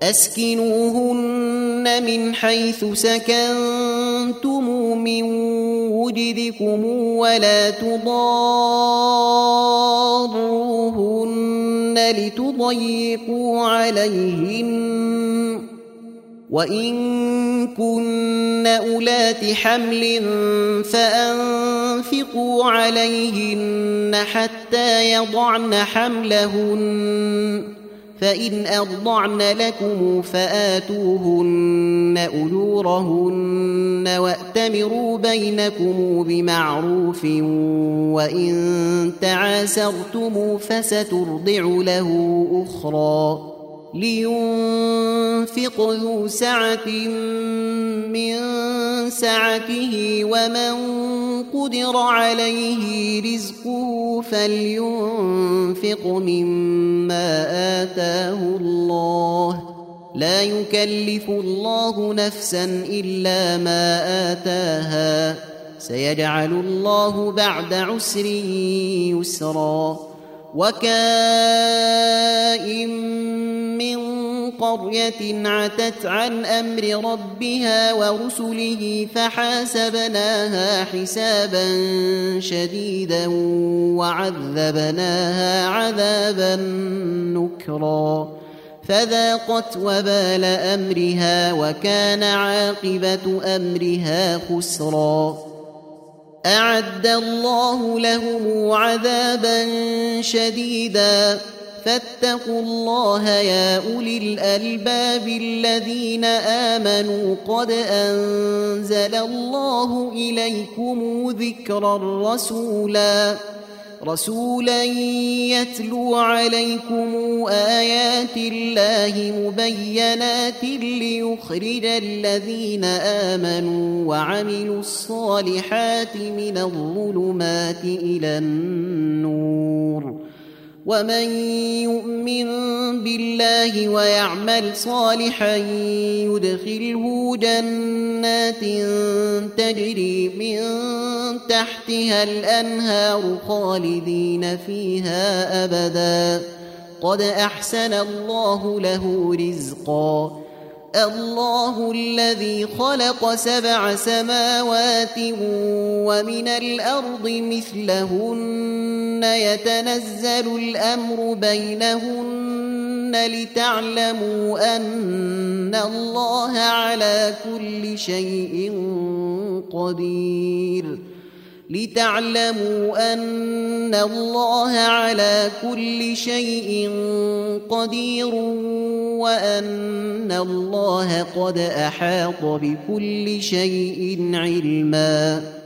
أسكنوهن من حيث سكنتم من وجدكم ولا تضاروهن لتضيقوا عليهن وإن كن أولات حمل فأنفقوا عليهن حتى يضعن حملهن فإن أرضعن لكم فآتوهن أجورهن وأتمروا بينكم بمعروف وإن تعاسرتم فسترضع له أخرى لينفق ذو سعة من سعته ومن قدر عليه رزقه فلينفق مما آتاه الله لا يكلف الله نفسا إلا ما آتاها سيجعل الله بعد عسر يسرا وكائن من قرية عتت عن أمر ربها ورسله فحاسبناها حسابا شديدا وعذبناها عذابا نكرا فذاقت وبال أمرها وكان عاقبة أمرها خسرا أعد الله لهم عذابا شديدا فاتقوا الله يا أولي الألباب الذين آمنوا قد أنزل الله إليكم ذكرا رسولا يتلو عليكم آيات الله مبينات ليخرج الذين آمنوا وعملوا الصالحات من الظلمات إلى النور ومن يؤمن بالله ويعمل صالحا يدخله جنات تجري من تحتها الأنهار خالدين فيها أبدا قد أحسن الله له رزقا الله الذي خلق 7 سماوات ومن الأرض مثلهن يتنزل الأمر بينهن لتعلموا أن الله على كل شيء قدير وأن الله قد أحاط بكل شيء علما